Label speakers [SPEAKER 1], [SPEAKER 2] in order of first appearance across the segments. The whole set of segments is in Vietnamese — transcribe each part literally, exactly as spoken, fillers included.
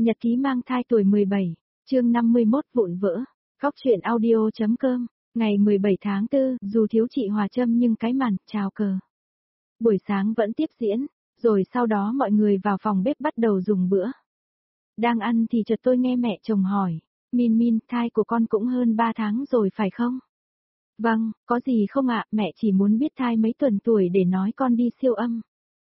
[SPEAKER 1] Nhật ký mang thai tuổi mười bảy, chương năm mươi mốt vụn vỡ. Góc truyện audio.com, ngày mười bảy tháng tư, dù thiếu chị Hòa Trâm nhưng cái màn chào cờ. Buổi sáng vẫn tiếp diễn, rồi sau đó mọi người vào phòng bếp bắt đầu dùng bữa. Đang ăn thì chợt tôi nghe mẹ chồng hỏi, Min Min, thai của con cũng hơn ba tháng rồi phải không? Vâng, có gì không ạ, mẹ chỉ muốn biết thai mấy tuần tuổi để nói con đi siêu âm.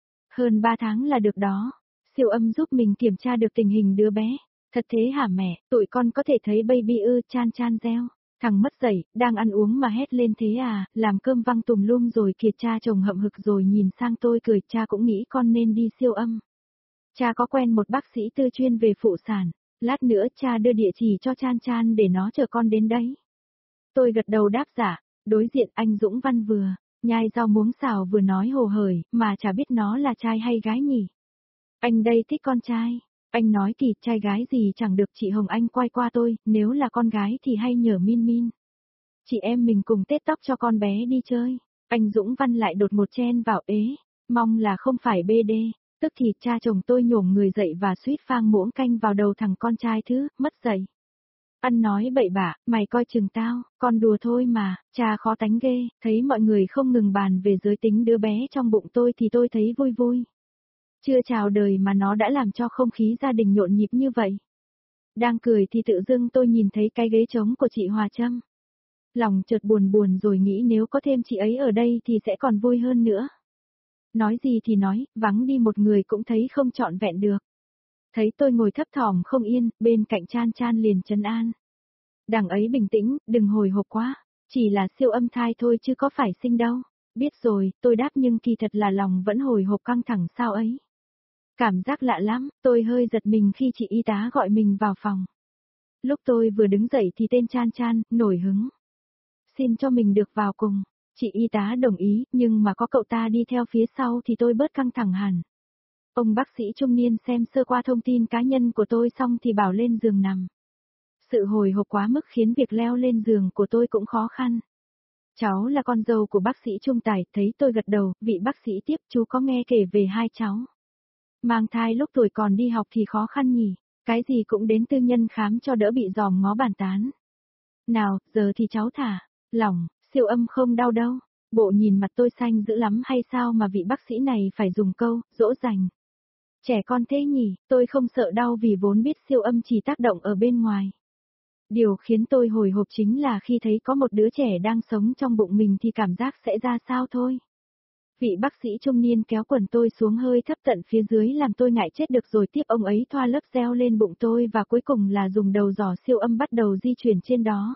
[SPEAKER 1] Hơn ba tháng là được đó, siêu âm giúp mình kiểm tra được tình hình đứa bé. Thật thế hả mẹ, tụi con có thể thấy baby ư, Chan Chan reo. Thằng mất dậy, đang ăn uống mà hét lên thế à, làm cơm văng tùm lum rồi kìa. Cha chồng hậm hực rồi nhìn sang tôi cười, cha cũng nghĩ con nên đi siêu âm. Cha có quen một bác sĩ tư chuyên về phụ sản, lát nữa cha đưa địa chỉ cho Chan Chan để nó chở con đến đấy. Tôi gật đầu đáp dạ, đối diện anh Dũng Văn vừa nhai rau muống xào vừa nói hồ hởi, mà chả biết nó là trai hay gái nhỉ. Anh đây thích con trai. Anh nói kỳ, trai gái gì chẳng được. Chị Hồng Anh quay qua tôi, nếu là con gái thì hay nhờ Min Min. Chị em mình cùng tết tóc cho con bé đi chơi. Anh Dũng Văn lại đột một chen vào, ế, mong là không phải bê đê. Tức thì cha chồng tôi nhổm người dậy và suýt phang muỗng canh vào đầu thằng con trai thứ, mất dậy. Ăn nói bậy bạ, mày coi chừng tao, con đùa thôi mà, cha khó tánh ghê. Thấy mọi người không ngừng bàn về giới tính đứa bé trong bụng tôi thì tôi thấy vui vui. Chưa chào đời mà nó đã làm cho không khí gia đình nhộn nhịp như vậy. Đang cười thì tự dưng tôi nhìn thấy cái ghế trống của chị Hòa Trâm. Lòng chợt buồn buồn rồi nghĩ nếu có thêm chị ấy ở đây thì sẽ còn vui hơn nữa. Nói gì thì nói, vắng đi một người cũng thấy không trọn vẹn được. Thấy tôi ngồi thấp thỏm không yên, bên cạnh Chan Chan liền trấn an. Đằng ấy bình tĩnh, đừng hồi hộp quá, chỉ là siêu âm thai thôi chứ có phải sinh đâu. Biết rồi, tôi đáp nhưng kỳ thật là lòng vẫn hồi hộp căng thẳng sao ấy. Cảm giác lạ lắm, tôi hơi giật mình khi chị y tá gọi mình vào phòng. Lúc tôi vừa đứng dậy thì tên Chan Chan, nổi hứng. Xin cho mình được vào cùng. Chị y tá đồng ý, nhưng mà có cậu ta đi theo phía sau thì tôi bớt căng thẳng hẳn. Ông bác sĩ trung niên xem sơ qua thông tin cá nhân của tôi xong thì bảo lên giường nằm. Sự hồi hộp quá mức khiến việc leo lên giường của tôi cũng khó khăn. Cháu là con dâu của bác sĩ Trung Tài, thấy tôi gật đầu, vị bác sĩ tiếp, chú có nghe kể về hai cháu. Mang thai lúc tuổi còn đi học thì khó khăn nhỉ, cái gì cũng đến tư nhân khám cho đỡ bị dòm ngó bàn tán. Nào, giờ thì cháu thả, lỏng, siêu âm không đau đâu. Bộ nhìn mặt tôi xanh dữ lắm hay sao mà vị bác sĩ này phải dùng câu, dỗ dành. Trẻ con thế nhỉ, tôi không sợ đau vì vốn biết siêu âm chỉ tác động ở bên ngoài. Điều khiến tôi hồi hộp chính là khi thấy có một đứa trẻ đang sống trong bụng mình thì cảm giác sẽ ra sao thôi. Vị bác sĩ trung niên kéo quần tôi xuống hơi thấp tận phía dưới làm tôi ngại chết được rồi tiếp ông ấy thoa lớp gel lên bụng tôi và cuối cùng là dùng đầu giỏ siêu âm bắt đầu di chuyển trên đó.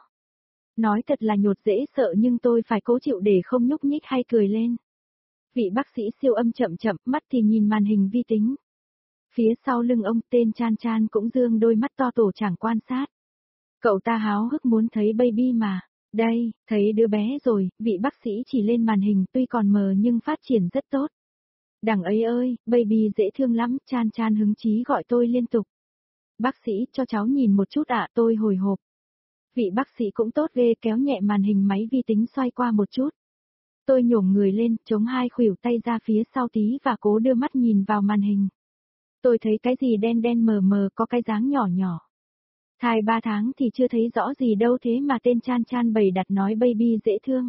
[SPEAKER 1] Nói thật là nhột dễ sợ nhưng tôi phải cố chịu để không nhúc nhích hay cười lên. Vị bác sĩ siêu âm chậm chậm, mắt thì nhìn màn hình vi tính. Phía sau lưng ông tên Chan Chan cũng dương đôi mắt to tổ chẳng quan sát. Cậu ta háo hức muốn thấy baby mà. Đây, thấy đứa bé rồi, vị bác sĩ chỉ lên màn hình tuy còn mờ nhưng phát triển rất tốt. Đằng ấy ơi, baby dễ thương lắm, Chan Chan hứng chí gọi tôi liên tục. Bác sĩ, cho cháu nhìn một chút ạ, tôi hồi hộp. Vị bác sĩ cũng tốt ghê kéo nhẹ màn hình máy vi tính xoay qua một chút. Tôi nhổm người lên, chống hai khuỷu tay ra phía sau tí và cố đưa mắt nhìn vào màn hình. Tôi thấy cái gì đen đen mờ mờ có cái dáng nhỏ nhỏ. Thai ba tháng thì chưa thấy rõ gì đâu thế mà tên Chan Chan bày đặt nói baby dễ thương.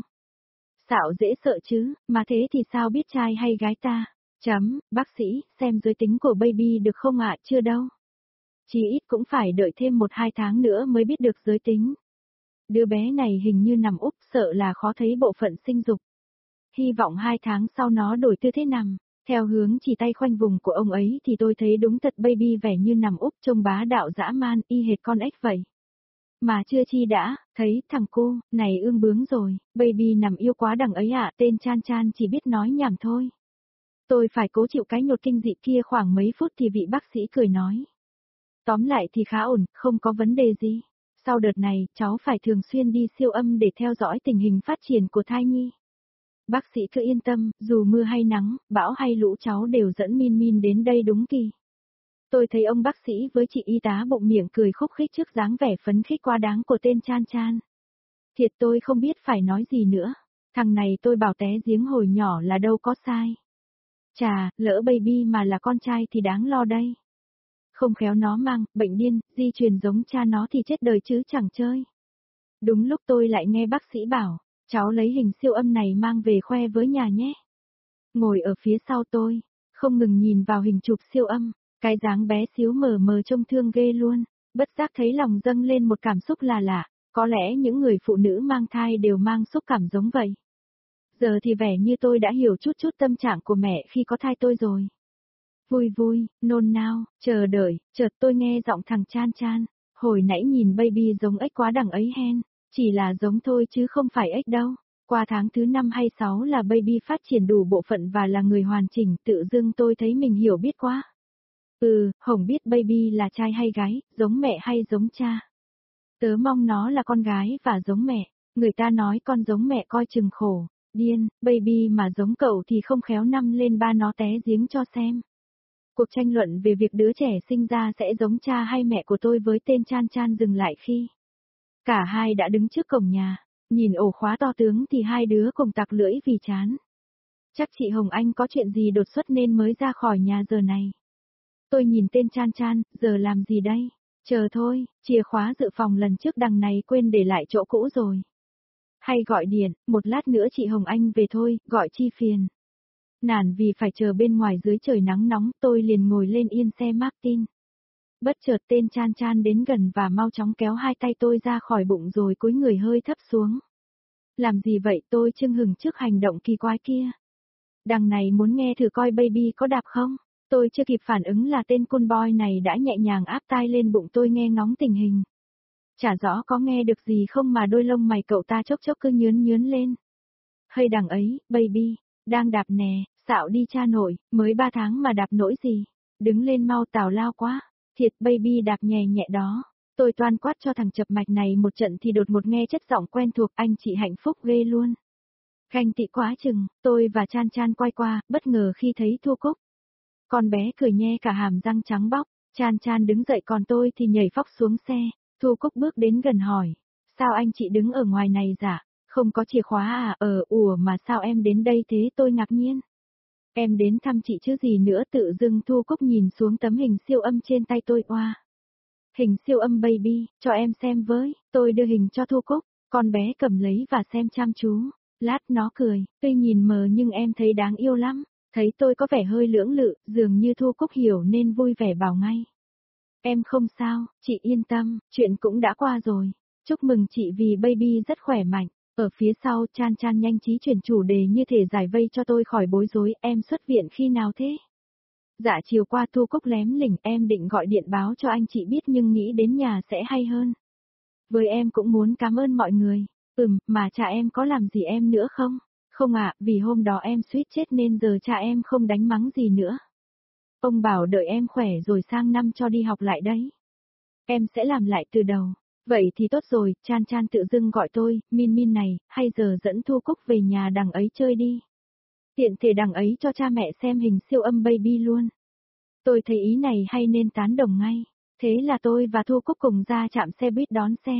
[SPEAKER 1] Xạo dễ sợ chứ, mà thế thì sao biết trai hay gái ta? Chấm, bác sĩ, xem giới tính của baby được không ạ, chưa đâu. Chỉ ít cũng phải đợi thêm một hai tháng nữa mới biết được giới tính. Đứa bé này hình như nằm úp, sợ là khó thấy bộ phận sinh dục. Hy vọng hai tháng sau nó đổi tư thế nằm. Theo hướng chỉ tay khoanh vùng của ông ấy thì tôi thấy đúng thật baby vẻ như nằm úp trông bá đạo dã man y hệt con ếch vậy. Mà chưa chi đã, thấy thằng cô, này ương bướng rồi, baby nằm yêu quá đằng ấy ạ, tên Chan Chan chỉ biết nói nhảm thôi. Tôi phải cố chịu cái nhột kinh dị kia khoảng mấy phút thì vị bác sĩ cười nói. Tóm lại thì khá ổn, không có vấn đề gì. Sau đợt này, cháu phải thường xuyên đi siêu âm để theo dõi tình hình phát triển của thai nhi. Bác sĩ cứ yên tâm, dù mưa hay nắng, bão hay lũ cháu đều dẫn Min Min đến đây đúng kỳ. Tôi thấy ông bác sĩ với chị y tá bụng miệng cười khúc khích trước dáng vẻ phấn khích quá đáng của tên Chan Chan. Thiệt tôi không biết phải nói gì nữa. Thằng này tôi bảo té giếng hồi nhỏ là đâu có sai. Chà, lỡ baby mà là con trai thì đáng lo đây. Không khéo nó mang, bệnh điên, di truyền giống cha nó thì chết đời chứ chẳng chơi. Đúng lúc tôi lại nghe bác sĩ bảo, cháu lấy hình siêu âm này mang về khoe với nhà nhé. Ngồi ở phía sau tôi, không ngừng nhìn vào hình chụp siêu âm, cái dáng bé xíu mờ mờ trông thương ghê luôn, bất giác thấy lòng dâng lên một cảm xúc là lạ, có lẽ những người phụ nữ mang thai đều mang xúc cảm giống vậy. Giờ thì vẻ như tôi đã hiểu chút chút tâm trạng của mẹ khi có thai tôi rồi. Vui vui, nôn nao, chờ đợi, chợt tôi nghe giọng thằng Chan Chan, hồi nãy nhìn baby giống ếch quá đằng ấy hen, chỉ là giống thôi chứ không phải ếch đâu. Qua tháng thứ năm hay sáu là baby phát triển đủ bộ phận và là người hoàn chỉnh, tự dưng tôi thấy mình hiểu biết quá. Ừ, Hồng biết baby là trai hay gái, giống mẹ hay giống cha. Tớ mong nó là con gái và giống mẹ, người ta nói con giống mẹ coi chừng khổ, điên, baby mà giống cậu thì không khéo năm lên ba nó té giếng cho xem. Cuộc tranh luận về việc đứa trẻ sinh ra sẽ giống cha hay mẹ của tôi với tên Chan Chan dừng lại khi cả hai đã đứng trước cổng nhà, nhìn ổ khóa to tướng thì hai đứa cùng tặc lưỡi vì chán. Chắc chị Hồng Anh có chuyện gì đột xuất nên mới ra khỏi nhà giờ này. Tôi nhìn tên Chan Chan, giờ làm gì đây? Chờ thôi, chìa khóa dự phòng lần trước đằng này quên để lại chỗ cũ rồi. Hay gọi điện, một lát nữa chị Hồng Anh về thôi, gọi chi phiền. Nản vì phải chờ bên ngoài dưới trời nắng nóng, tôi liền ngồi lên yên xe Martin. Bất chợt tên Chan Chan đến gần và mau chóng kéo hai tay tôi ra khỏi bụng rồi cúi người hơi thấp xuống. Làm gì vậy, tôi chưng hừng trước hành động kỳ quái kia. Đằng này muốn nghe thử coi baby có đạp không? Tôi chưa kịp phản ứng là tên cool boy này đã nhẹ nhàng áp tai lên bụng tôi nghe ngóng tình hình. Chả rõ có nghe được gì không mà đôi lông mày cậu ta chốc chốc cứ nhướn nhướn lên. Hơi đằng ấy, baby, đang đạp nè, xạo đi cha nội, mới ba tháng mà đạp nổi gì. Đứng lên mau tào lao quá, thiệt baby đạp nhẹ nhẹ đó. Tôi toan quát cho thằng chập mạch này một trận thì đột một nghe chất giọng quen thuộc anh chị hạnh phúc ghê luôn. Ganh tị quá chừng, tôi và Chan Chan quay qua, bất ngờ khi thấy Thu Cúc. Con bé cười nhe cả hàm răng trắng bóc, Chan Chan đứng dậy còn tôi thì nhảy phóc xuống xe, Thu Cúc bước đến gần hỏi, sao anh chị đứng ở ngoài này dạ, không có chìa khóa à, ờ, ủa mà sao em đến đây thế tôi ngạc nhiên. Em đến thăm chị chứ gì nữa tự dưng Thu Cúc nhìn xuống tấm hình siêu âm trên tay tôi oa. Hình siêu âm baby, cho em xem với, tôi đưa hình cho Thu Cúc, con bé cầm lấy và xem chăm chú, lát nó cười, tuy nhìn mờ nhưng em thấy đáng yêu lắm. Thấy tôi có vẻ hơi lưỡng lự, dường như Thu Cúc hiểu nên vui vẻ bảo ngay. Em không sao, chị yên tâm, chuyện cũng đã qua rồi. Chúc mừng chị vì baby rất khỏe mạnh. Ở phía sau Chan Chan nhanh trí chuyển chủ đề như thể giải vây cho tôi khỏi bối rối. Em xuất viện khi nào thế? Dạ chiều qua Thu Cúc lém lỉnh em định gọi điện báo cho anh chị biết nhưng nghĩ đến nhà sẽ hay hơn. Với em cũng muốn cảm ơn mọi người. Ừm, mà cha em có làm gì em nữa không? Không ạ, à, vì hôm đó em suýt chết nên giờ cha em không đánh mắng gì nữa. Ông bảo đợi em khỏe rồi sang năm cho đi học lại đấy. Em sẽ làm lại từ đầu. Vậy thì tốt rồi, Chan Chan tự dưng gọi tôi, Min Min này, hay giờ dẫn Thu Cúc về nhà đằng ấy chơi đi. Tiện thể đằng ấy cho cha mẹ xem hình siêu âm baby luôn. Tôi thấy ý này hay nên tán đồng ngay. Thế là tôi và Thu Cúc cùng ra trạm xe buýt đón xe.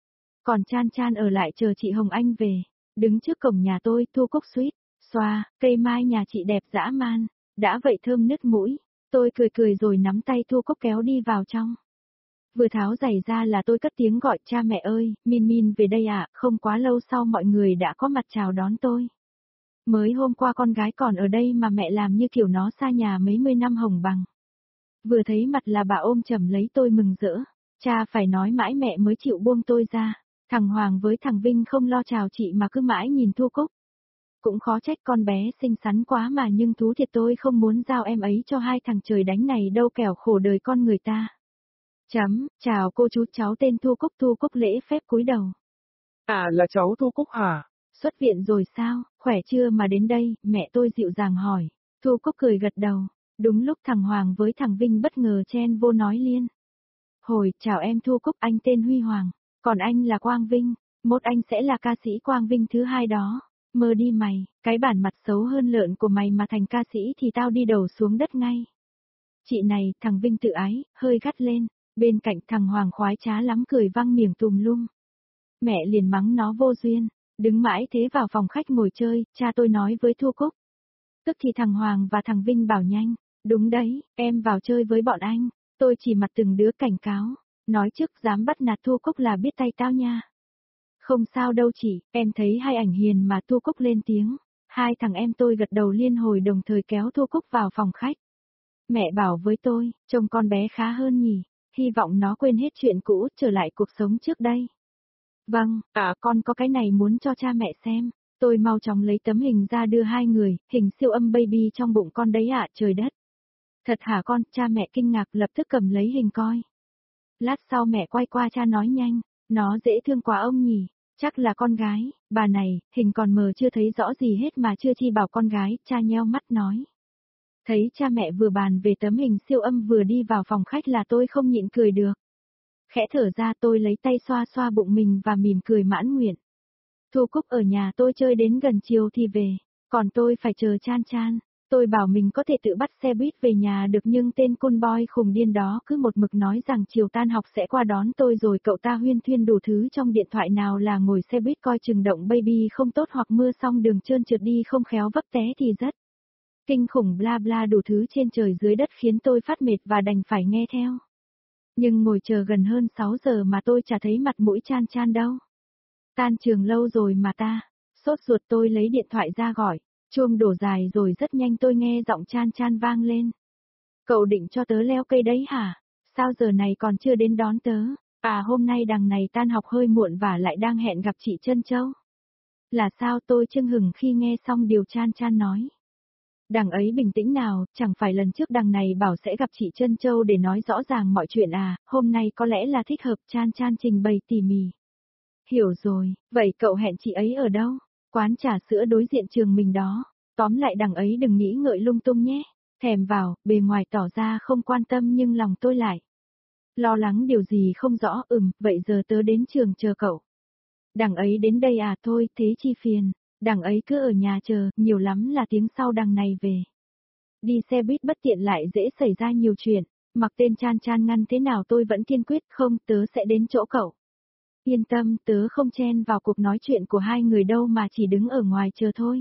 [SPEAKER 1] Còn Chan Chan ở lại chờ chị Hồng Anh về. Đứng trước cổng nhà tôi, Thu Cúc suýt, xoa, cây mai nhà chị đẹp dã man, đã vậy thơm nứt mũi. Tôi cười cười rồi nắm tay Thu Cúc kéo đi vào trong. Vừa tháo giày ra là tôi cất tiếng gọi cha mẹ ơi, Min Min về đây ạ, à, không quá lâu sau mọi người đã có mặt chào đón tôi. Mới hôm qua con gái còn ở đây mà mẹ làm như kiểu nó xa nhà mấy mươi năm hồng bằng. Vừa thấy mặt là bà ôm chầm lấy tôi mừng rỡ, cha phải nói mãi mẹ mới chịu buông tôi ra. Thằng Hoàng với thằng Vinh không lo chào chị mà cứ mãi nhìn Thu Cúc. Cũng khó trách con bé xinh xắn quá mà nhưng thú thiệt tôi không muốn giao em ấy cho hai thằng trời đánh này đâu kẻo khổ đời con người ta. Chấm, chào cô chú cháu tên Thu Cúc. Thu Cúc lễ phép cúi đầu.
[SPEAKER 2] À là cháu Thu Cúc hả?
[SPEAKER 1] Xuất viện rồi sao, khỏe chưa mà đến đây, mẹ tôi dịu dàng hỏi. Thu Cúc cười gật đầu. Đúng lúc thằng Hoàng với thằng Vinh bất ngờ chen vô nói liên. Hồi, chào em Thu Cúc, anh tên Huy Hoàng. Còn anh là Quang Vinh, mốt anh sẽ là ca sĩ Quang Vinh thứ hai đó. Mơ đi mày, cái bản mặt xấu hơn lợn của mày mà thành ca sĩ thì tao đi đầu xuống đất ngay. Chị này, thằng Vinh tự ái, hơi gắt lên, bên cạnh thằng Hoàng khoái trá lắm cười văng miệng tùm lum. Mẹ liền mắng nó vô duyên, đứng mãi thế vào phòng khách ngồi chơi, cha tôi nói với Thu Cúc. Tức thì thằng Hoàng và thằng Vinh bảo nhanh, đúng đấy, em vào chơi với bọn anh. Tôi chỉ mặt từng đứa cảnh cáo, nói trước dám bắt nạt Thu Cúc là biết tay tao nha. Không sao đâu chị, em thấy hai ảnh hiền mà. Thu Cúc lên tiếng. Hai thằng em tôi gật đầu liên hồi đồng thời kéo Thu Cúc vào phòng khách. Mẹ bảo với tôi, trông con bé khá hơn nhỉ, hy vọng nó quên hết chuyện cũ, trở lại cuộc sống trước đây. Vâng, à con có cái này muốn cho cha mẹ xem. Tôi mau chóng lấy tấm hình ra đưa hai người, hình siêu âm baby trong bụng con đấy ạ, trời đất. Thật hả con, cha mẹ kinh ngạc lập tức cầm lấy hình coi. Lát sau mẹ quay qua cha nói nhanh, nó dễ thương quá ông nhỉ, chắc là con gái, bà này, hình còn mờ chưa thấy rõ gì hết mà chưa chi bảo con gái, cha nheo mắt nói. Thấy cha mẹ vừa bàn về tấm hình siêu âm vừa đi vào phòng khách là tôi không nhịn cười được. Khẽ thở ra tôi lấy tay xoa xoa bụng mình và mỉm cười mãn nguyện. Thu Cúc ở nhà tôi chơi đến gần chiều thì về, còn tôi phải chờ Chan Chan. Tôi bảo mình có thể tự bắt xe buýt về nhà được nhưng tên côn boy khùng điên đó cứ một mực nói rằng chiều tan học sẽ qua đón tôi rồi cậu ta huyên thuyên đủ thứ trong điện thoại, nào là ngồi xe buýt coi chừng động baby không tốt hoặc mưa xong đường trơn trượt đi không khéo vấp té thì rất kinh khủng, bla bla đủ thứ trên trời dưới đất khiến tôi phát mệt và đành phải nghe theo. Nhưng ngồi chờ gần hơn sáu giờ mà tôi chả thấy mặt mũi Chan Chan đâu. Tan trường lâu rồi mà ta. Sốt ruột tôi lấy điện thoại ra gọi. Chuông đổ dài rồi rất nhanh tôi nghe giọng Chan Chan vang lên. Cậu định cho tớ leo cây đấy hả? Sao giờ này còn chưa đến đón tớ? À hôm nay đằng này tan học hơi muộn và lại đang hẹn gặp chị Trân Châu. Là sao? Tôi chưng hừng khi nghe xong điều Chan Chan nói. Đằng ấy bình tĩnh nào, chẳng phải lần trước đằng này bảo sẽ gặp chị Trân Châu để nói rõ ràng mọi chuyện à, hôm nay có lẽ là thích hợp. Chan Chan trình bày tỉ mỉ. Hiểu rồi, vậy cậu hẹn chị ấy ở đâu? Quán trà sữa đối diện trường mình đó. Tóm lại đằng ấy đừng nghĩ ngợi lung tung nhé. Thèm vào, bề ngoài tỏ ra không quan tâm nhưng lòng tôi lại lo lắng điều gì không rõ. Ừm, vậy giờ tớ đến trường chờ cậu. Đằng ấy đến đây à? Thôi, thế chi phiền. Đằng ấy cứ ở nhà chờ, nhiều lắm là tiếng sau đằng này về. Đi xe buýt bất tiện lại dễ xảy ra nhiều chuyện. Mặc tên Chan Chan ngăn thế nào tôi vẫn kiên quyết, không, tớ sẽ đến chỗ cậu. Yên tâm, tớ không chen vào cuộc nói chuyện của hai người đâu mà chỉ đứng ở ngoài chờ thôi.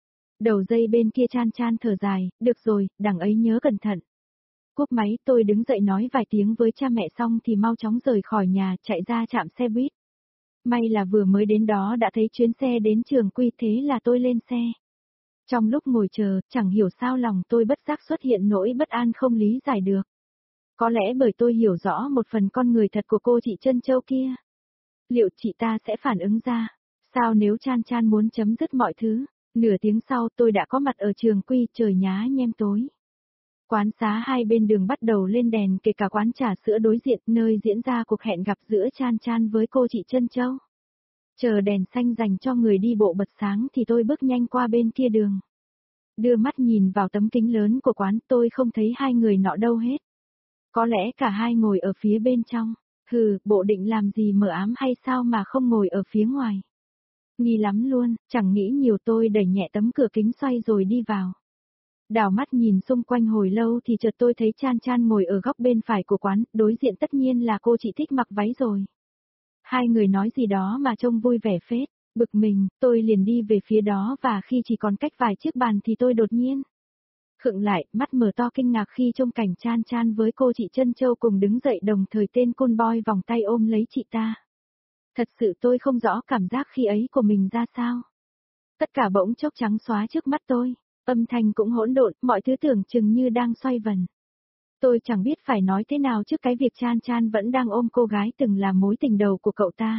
[SPEAKER 1] Đầu dây bên kia Chan Chan thở dài, được rồi, đằng ấy nhớ cẩn thận. Cúp máy tôi đứng dậy nói vài tiếng với cha mẹ xong thì mau chóng rời khỏi nhà chạy ra trạm xe buýt. May là vừa mới đến đó đã thấy chuyến xe đến trường Quy, thế là tôi lên xe. Trong lúc ngồi chờ, chẳng hiểu sao lòng tôi bất giác xuất hiện nỗi bất an không lý giải được. Có lẽ bởi tôi hiểu rõ một phần con người thật của cô chị Trân Châu kia. Liệu chị ta sẽ phản ứng ra? Sao nếu Chan Chan muốn chấm dứt mọi thứ? Nửa tiếng sau tôi đã có mặt ở trường Quy, trời nhá nhem tối. Quán xá hai bên đường bắt đầu lên đèn, kể cả quán trà sữa đối diện nơi diễn ra cuộc hẹn gặp giữa Chan Chan với cô chị Trân Châu. Chờ đèn xanh dành cho người đi bộ bật sáng thì tôi bước nhanh qua bên kia đường. Đưa mắt nhìn vào tấm kính lớn của quán, tôi không thấy hai người nọ đâu hết. Có lẽ cả hai ngồi ở phía bên trong. Hừ, bộ định làm gì mờ ám hay sao mà không ngồi ở phía ngoài. Nghi lắm luôn, chẳng nghĩ nhiều tôi đẩy nhẹ tấm cửa kính xoay rồi đi vào. Đảo mắt nhìn xung quanh hồi lâu thì chợt tôi thấy Chan Chan ngồi ở góc bên phải của quán, đối diện tất nhiên là cô chị thích mặc váy rồi. Hai người nói gì đó mà trông vui vẻ phết, bực mình, tôi liền đi về phía đó và khi chỉ còn cách vài chiếc bàn thì tôi đột nhiên khựng lại, mắt mở to kinh ngạc khi trông cảnh Chan Chan với cô chị Trân Châu cùng đứng dậy đồng thời tên côn boy vòng tay ôm lấy chị ta. Thật sự tôi không rõ cảm giác khi ấy của mình ra sao. Tất cả bỗng chốc trắng xóa trước mắt tôi, âm thanh cũng hỗn độn, mọi thứ tưởng chừng như đang xoay vần. Tôi chẳng biết phải nói thế nào trước cái việc Chan Chan vẫn đang ôm cô gái từng là mối tình đầu của cậu ta.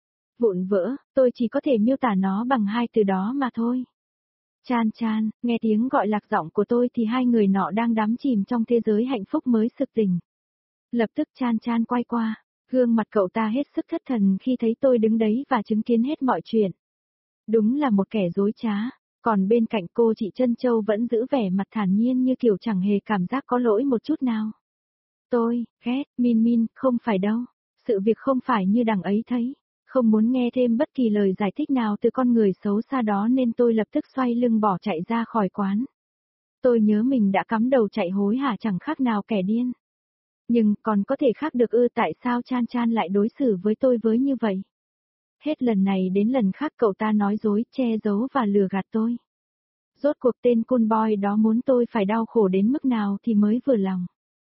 [SPEAKER 1] Vụn vỡ, tôi chỉ có thể miêu tả nó bằng hai từ đó mà thôi. Chan Chan, nghe tiếng gọi lạc giọng của tôi thì hai người nọ đang đắm chìm trong thế giới hạnh phúc mới sực tỉnh. Lập tức Chan Chan quay qua, gương mặt cậu ta hết sức thất thần khi thấy tôi đứng đấy và chứng kiến hết mọi chuyện. Đúng là một kẻ dối trá, còn bên cạnh cô chị Trân Châu vẫn giữ vẻ mặt thản nhiên như kiểu chẳng hề cảm giác có lỗi một chút nào. Tôi, ghét, Min Min, không phải đâu, sự việc không phải như đằng ấy thấy. Không muốn nghe thêm bất kỳ lời giải thích nào từ con người xấu xa đó nên tôi lập tức xoay lưng bỏ chạy ra khỏi quán. Tôi nhớ mình đã cắm đầu chạy hối hả chẳng khác nào kẻ điên. Nhưng còn có thể khác được ư? Tại sao Chan Chan lại đối xử với tôi với như vậy? Hết lần này đến lần khác cậu ta nói dối, che giấu và lừa gạt tôi. Rốt cuộc tên côn boy đó muốn tôi phải đau khổ đến mức nào thì mới vừa lòng.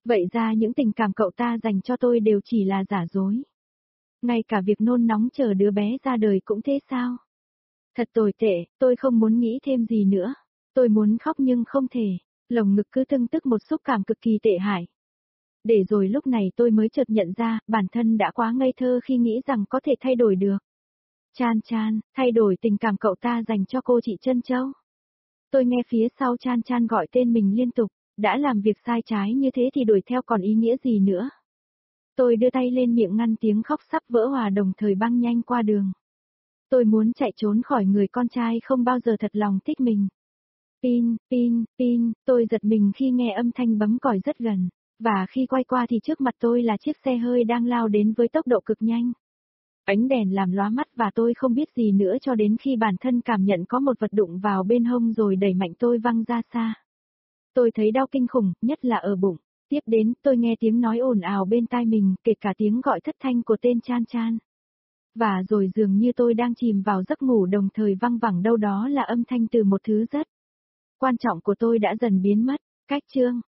[SPEAKER 1] Vậy ra những tình cảm cậu ta dành cho tôi đều chỉ là giả dối. Ngay cả việc nôn nóng chờ đứa bé ra đời cũng thế sao? Thật tồi tệ, tôi không muốn nghĩ thêm gì nữa. Tôi muốn khóc nhưng không thể, lồng ngực cứ tưng tức một xúc cảm cực kỳ tệ hại. Để rồi lúc này tôi mới chợt nhận ra, bản thân đã quá ngây thơ khi nghĩ rằng có thể thay đổi được. Chan Chan, thay đổi tình cảm cậu ta dành cho cô chị Trân Châu. Tôi nghe phía sau Chan Chan gọi tên mình liên tục, đã làm việc sai trái như thế thì đuổi theo còn ý nghĩa gì nữa. Tôi đưa tay lên miệng ngăn tiếng khóc sắp vỡ hòa đồng thời băng nhanh qua đường. Tôi muốn chạy trốn khỏi người con trai không bao giờ thật lòng thích mình. Pin, pin, pin, tôi giật mình khi nghe âm thanh bấm còi rất gần, và khi quay qua thì trước mặt tôi là chiếc xe hơi đang lao đến với tốc độ cực nhanh. Ánh đèn làm lóa mắt và tôi không biết gì nữa cho đến khi bản thân cảm nhận có một vật đụng vào bên hông rồi đẩy mạnh tôi văng ra xa. Tôi thấy đau kinh khủng, nhất là ở bụng. Tiếp đến, tôi nghe tiếng nói ồn ào bên tai mình, kể cả tiếng gọi thất thanh của tên Chan Chan. Và rồi dường như tôi đang chìm vào giấc ngủ đồng thời văng vẳng đâu đó là âm thanh từ một thứ rất quan trọng của tôi đã dần biến mất. Cách chương